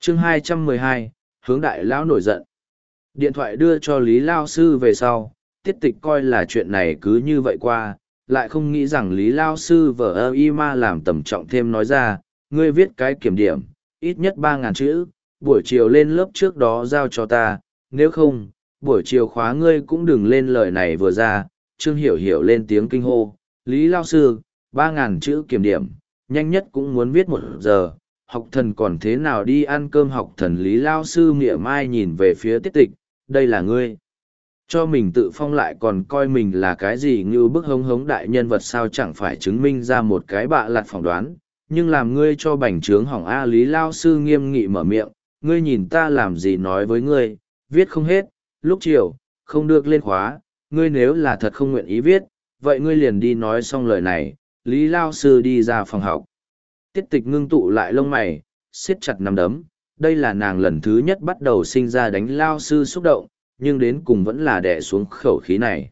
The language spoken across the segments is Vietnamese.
Chương 212, hướng đại lão nổi giận. Điện thoại đưa cho Lý Lao Sư về sau, Tiết Tịch coi là chuyện này cứ như vậy qua, lại không nghĩ rằng Lý Lao Sư vợ ơ y ma làm tầm trọng thêm nói ra, ngươi viết cái kiểm điểm, ít nhất 3.000 chữ, buổi chiều lên lớp trước đó giao cho ta, nếu không, buổi chiều khóa ngươi cũng đừng lên lời này vừa ra. Trương Hiểu Hiểu lên tiếng kinh hô, Lý Lao Sư, 3.000 chữ kiểm điểm, nhanh nhất cũng muốn viết 1 giờ, học thần còn thế nào đi ăn cơm. Học thần Lý Lao Sư mỉa mai nhìn về phía Tiết Tịch, đây là ngươi. Cho mình tự phong lại còn coi mình là cái gì như bức hống hống đại nhân vật, sao chẳng phải chứng minh ra một cái bạ lặt phỏng đoán, nhưng làm ngươi cho bành trướng hỏng a. Lý Lao Sư nghiêm nghị mở miệng, ngươi nhìn ta làm gì nói với ngươi, viết không hết, lúc chiều, không được lên khóa, ngươi nếu là thật không nguyện ý viết, vậy ngươi liền đi nói xong lời này. Lý Lao Sư đi ra phòng học. Tiết Tịch ngưng tụ lại lông mày, siết chặt nắm đấm, đây là nàng lần thứ nhất bắt đầu sinh ra đánh Lao Sư xúc động, nhưng đến cùng vẫn là đè xuống khẩu khí này.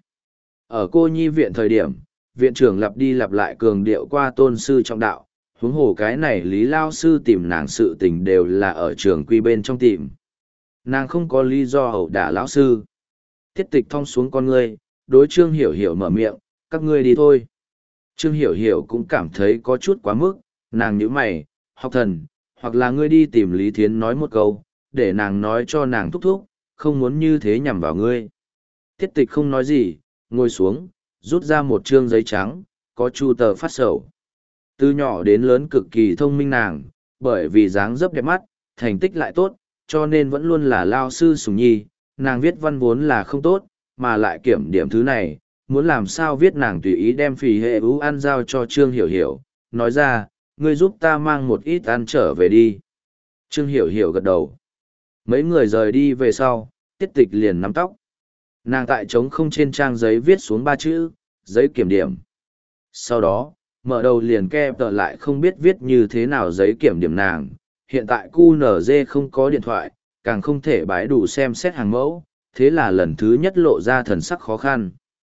Ở cô nhi viện thời điểm, viện trưởng lặp đi lặp lại cường điệu qua tôn sư trọng đạo, huống hồ cái này Lý Lao Sư tìm nàng sự tình đều là ở trường quy bên trong tìm. Nàng không có lý do ẩu đả lão sư. Tiết Tịch thong xuống con ngươi, đối Trương Hiểu Hiểu mở miệng, các ngươi đi thôi. Trương Hiểu Hiểu cũng cảm thấy có chút quá mức, nàng nhíu mày, học thần, hoặc là ngươi đi tìm Lý Thiến nói một câu, để nàng nói cho nàng thúc thúc, không muốn như thế nhằm vào ngươi. Tiết Tịch không nói gì, ngồi xuống, rút ra một trương giấy trắng, có chu tờ phát sầu. Từ nhỏ đến lớn cực kỳ thông minh nàng, bởi vì dáng dấp đẹp mắt, thành tích lại tốt, cho nên vẫn luôn là lao sư sủng nhi. Nàng viết văn vốn là không tốt, mà lại kiểm điểm thứ này, muốn làm sao viết. Nàng tùy ý đem phì hệ ú ăn giao cho Trương Hiểu Hiểu, nói ra, ngươi giúp ta mang một ít ăn trở về đi. Trương Hiểu Hiểu gật đầu. Mấy người rời đi về sau, Tiết Tịch liền nắm tóc. Nàng tại trống không trên trang giấy viết xuống 3 chữ, giấy kiểm điểm. Sau đó, mở đầu liền kẹp tờ lại không biết viết như thế nào giấy kiểm điểm nàng. Hiện tại QNZ không có điện thoại, càng không thể bái đủ xem xét hàng mẫu, thế là lần thứ nhất lộ ra thần sắc khó khăn.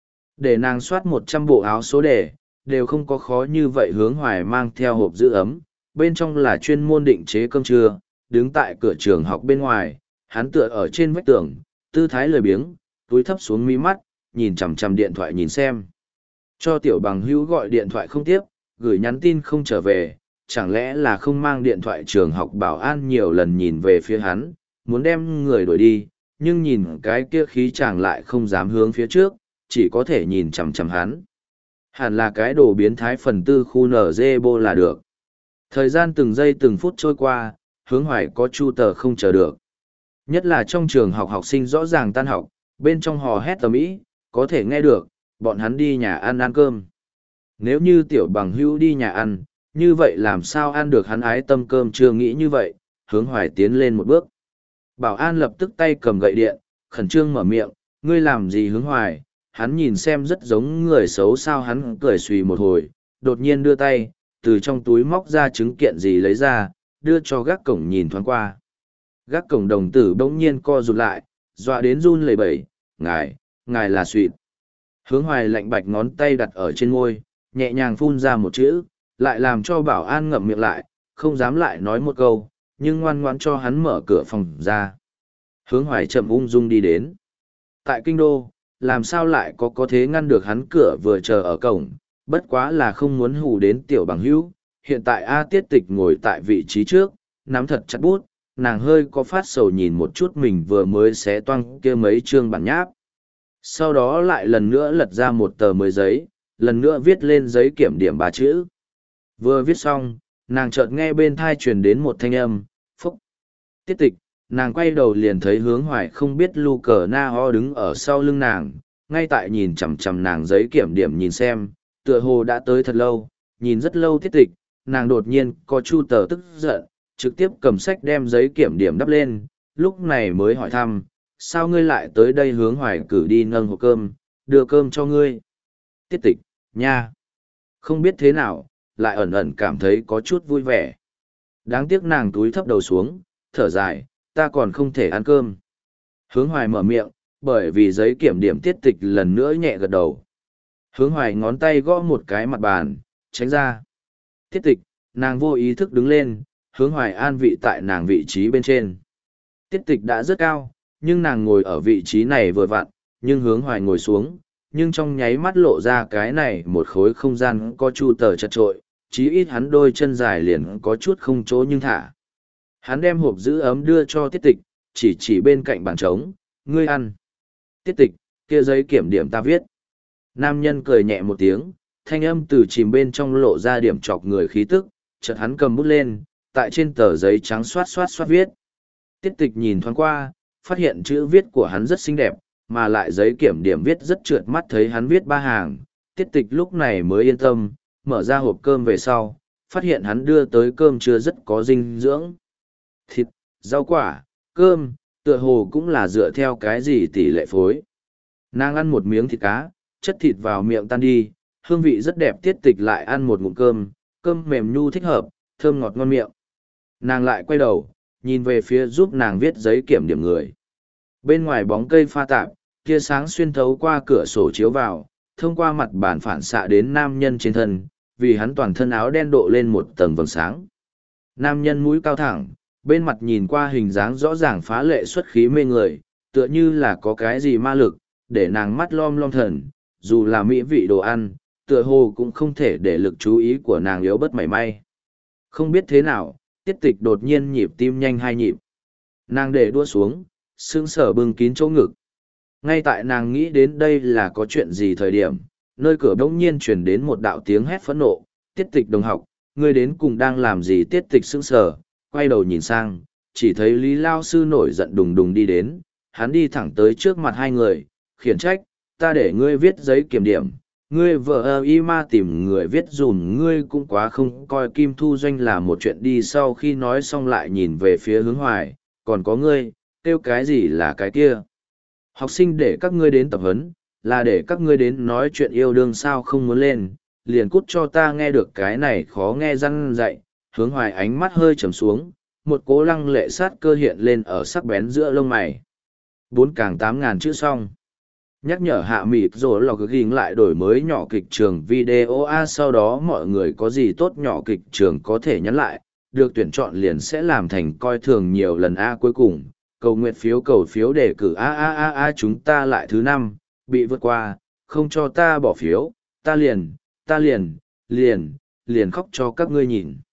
Để nàng soát 100 bộ áo số đề, đều không có khó như vậy. Hướng Hoài mang theo hộp giữ ấm, bên trong là chuyên môn định chế cơm trưa, đứng tại cửa trường học bên ngoài, hắn tựa ở trên vách tường, tư thái lười biếng, túi thấp xuống mí mắt, nhìn chằm chằm điện thoại nhìn xem. Cho tiểu bằng hữu gọi điện thoại không tiếp, gửi nhắn tin không trở về, chẳng lẽ là không mang điện thoại. Trường học bảo an nhiều lần nhìn về phía hắn, muốn đem người đuổi đi, nhưng nhìn cái kia khí chàng lại không dám hướng phía trước, chỉ có thể nhìn chằm chằm hắn. Hẳn là cái đồ biến thái phần tư khu NG là được. Thời gian từng giây từng phút trôi qua, Hướng Hoài có chu tờ không chờ được. Nhất là trong trường học, học sinh rõ ràng tan học, bên trong hò hét tầm ý, có thể nghe được, bọn hắn đi nhà ăn cơm. Nếu như tiểu bằng hữu đi nhà ăn, như vậy làm sao ăn được hắn ái tâm cơm chưa. Nghĩ như vậy, Hướng Hoài tiến lên một bước. Bảo an lập tức tay cầm gậy điện, khẩn trương mở miệng, ngươi làm gì Hướng Hoài? Hắn nhìn xem rất giống người xấu sao. Hắn cười xùy một hồi, đột nhiên đưa tay, từ trong túi móc ra chứng kiện gì lấy ra, đưa cho gác cổng nhìn thoáng qua. Gác cổng đồng tử bỗng nhiên co rụt lại, dọa đến run lẩy bẩy, ngài là Suyệt. Hướng Hoài lạnh bạch ngón tay đặt ở trên môi, nhẹ nhàng phun ra một chữ, lại làm cho bảo an ngậm miệng lại, không dám lại nói một câu, nhưng ngoan ngoãn cho hắn mở cửa phòng ra. Hướng Hoài chậm ung dung đi đến. Tại kinh đô, làm sao lại có thế ngăn được hắn. Cửa vừa chờ ở cổng, bất quá là không muốn hù đến tiểu bằng hữu. Hiện tại A Tiết Tịch ngồi tại vị trí trước, nắm thật chặt bút, nàng hơi có phát sầu nhìn một chút mình vừa mới xé toang kia mấy chương bản nháp. Sau đó lại lần nữa lật ra một tờ mới giấy, lần nữa viết lên giấy kiểm điểm 3 chữ. Vừa viết xong, nàng chợt nghe bên thai truyền đến một thanh âm, phúc. Tiết Tịch, nàng quay đầu liền thấy Hướng Hoài không biết lu cờ na ho đứng ở sau lưng nàng, ngay tại nhìn chằm chằm nàng giấy kiểm điểm nhìn xem, tựa hồ đã tới thật lâu, nhìn rất lâu. Tiết Tịch, nàng đột nhiên có chu tờ tức giận, trực tiếp cầm sách đem giấy kiểm điểm đắp lên, lúc này mới hỏi thăm, sao ngươi lại tới đây? Hướng Hoài cử đi nâng hộp cơm, đưa cơm cho ngươi. Tiết Tịch, nha. Không biết thế nào, lại ẩn ẩn cảm thấy có chút vui vẻ. Đáng tiếc nàng túi thấp đầu xuống, thở dài, ta còn không thể ăn cơm. Hướng Hoài mở miệng, bởi vì giấy kiểm điểm. Tiết Tịch lần nữa nhẹ gật đầu. Hướng Hoài ngón tay gõ một cái mặt bàn, tránh ra. Tiết Tịch, nàng vô ý thức đứng lên, hướng hoài an vị tại nàng vị trí bên trên. Tiết tịch đã rất cao, nhưng nàng ngồi ở vị trí này vừa vặn, nhưng hướng hoài ngồi xuống, nhưng trong nháy mắt lộ ra cái này một khối không gian có chu tờ chật trội, chí ít hắn đôi chân dài liền có chút không chỗ nhưng thả. Hắn đem hộp giữ ấm đưa cho tiết tịch, chỉ bên cạnh bàn trống, ngươi ăn. Tiết tịch, kia giấy kiểm điểm ta viết. Nam nhân cười nhẹ một tiếng, thanh âm từ chìm bên trong lộ ra điểm chọc người khí tức, chợt hắn cầm bút lên, tại trên tờ giấy trắng xoát xoát xoát viết. Tiết tịch nhìn thoáng qua, phát hiện chữ viết của hắn rất xinh đẹp, mà lại giấy kiểm điểm viết rất trượt mắt, thấy hắn viết 3 hàng. Tiết tịch lúc này mới yên tâm, mở ra hộp cơm về sau, phát hiện hắn đưa tới cơm chưa rất có dinh dưỡng. Thịt, rau quả, cơm, tựa hồ cũng là dựa theo cái gì tỷ lệ phối. Nàng ăn một miếng thịt cá, chất thịt vào miệng tan đi, hương vị rất đẹp. Tiết tịch lại ăn một ngụm cơm, cơm mềm nhu thích hợp, thơm ngọt ngon miệng. Nàng lại quay đầu, nhìn về phía giúp nàng viết giấy kiểm điểm người. Bên ngoài bóng cây pha tạp, tia sáng xuyên thấu qua cửa sổ chiếu vào, thông qua mặt bàn phản xạ đến nam nhân trên thân, vì hắn toàn thân áo đen độ lên một tầng vầng sáng. Nam nhân mũi cao thẳng, bên mặt nhìn qua hình dáng rõ ràng phá lệ xuất khí mê người, tựa như là có cái gì ma lực, để nàng mắt lom lom thần, dù là mỹ vị đồ ăn, tựa hồ cũng không thể để lực chú ý của nàng yếu bất mảy may. Không biết thế nào, tiết tịch đột nhiên nhịp tim nhanh 2 nhịp. Nàng để đua xuống, sững sờ bưng kín chỗ ngực. Ngay tại nàng nghĩ đến đây là có chuyện gì thời điểm, nơi cửa bỗng nhiên truyền đến một đạo tiếng hét phẫn nộ, tiết tịch đồng học, ngươi đến cùng đang làm gì? Tiết tịch sững sờ, quay đầu nhìn sang, chỉ thấy Lý Lao Sư nổi giận đùng đùng đi đến, hắn đi thẳng tới trước mặt hai người, khiển trách, ta để ngươi viết giấy kiểm điểm, ngươi vợ y ma tìm người viết dùm ngươi cũng quá không coi Kim Thu Doanh là một chuyện đi. Sau khi nói xong lại nhìn về phía Hướng Hoài, còn có ngươi, kêu cái gì là cái kia? Học sinh để các ngươi đến tập huấn, là để các ngươi đến nói chuyện yêu đương sao? Không muốn lên, liền cút cho ta. Nghe được cái này khó nghe răn dạy, Hướng Hoài ánh mắt hơi trầm xuống, một cố lăng lệ sát cơ hiện lên ở sắc bén giữa lông mày. 4 càng 8.000 chữ xong. Nhắc nhở hạ mịt rồi lọc ghiền lại đổi mới nhỏ kịch trường video sau đó mọi người có gì tốt nhỏ kịch trường có thể nhắn lại, được tuyển chọn liền sẽ làm thành coi thường nhiều lần cuối cùng. Cầu nguyện cầu phiếu đề cử chúng ta lại thứ 5, bị vượt qua, không cho ta bỏ phiếu, ta liền khóc cho các ngươi nhìn.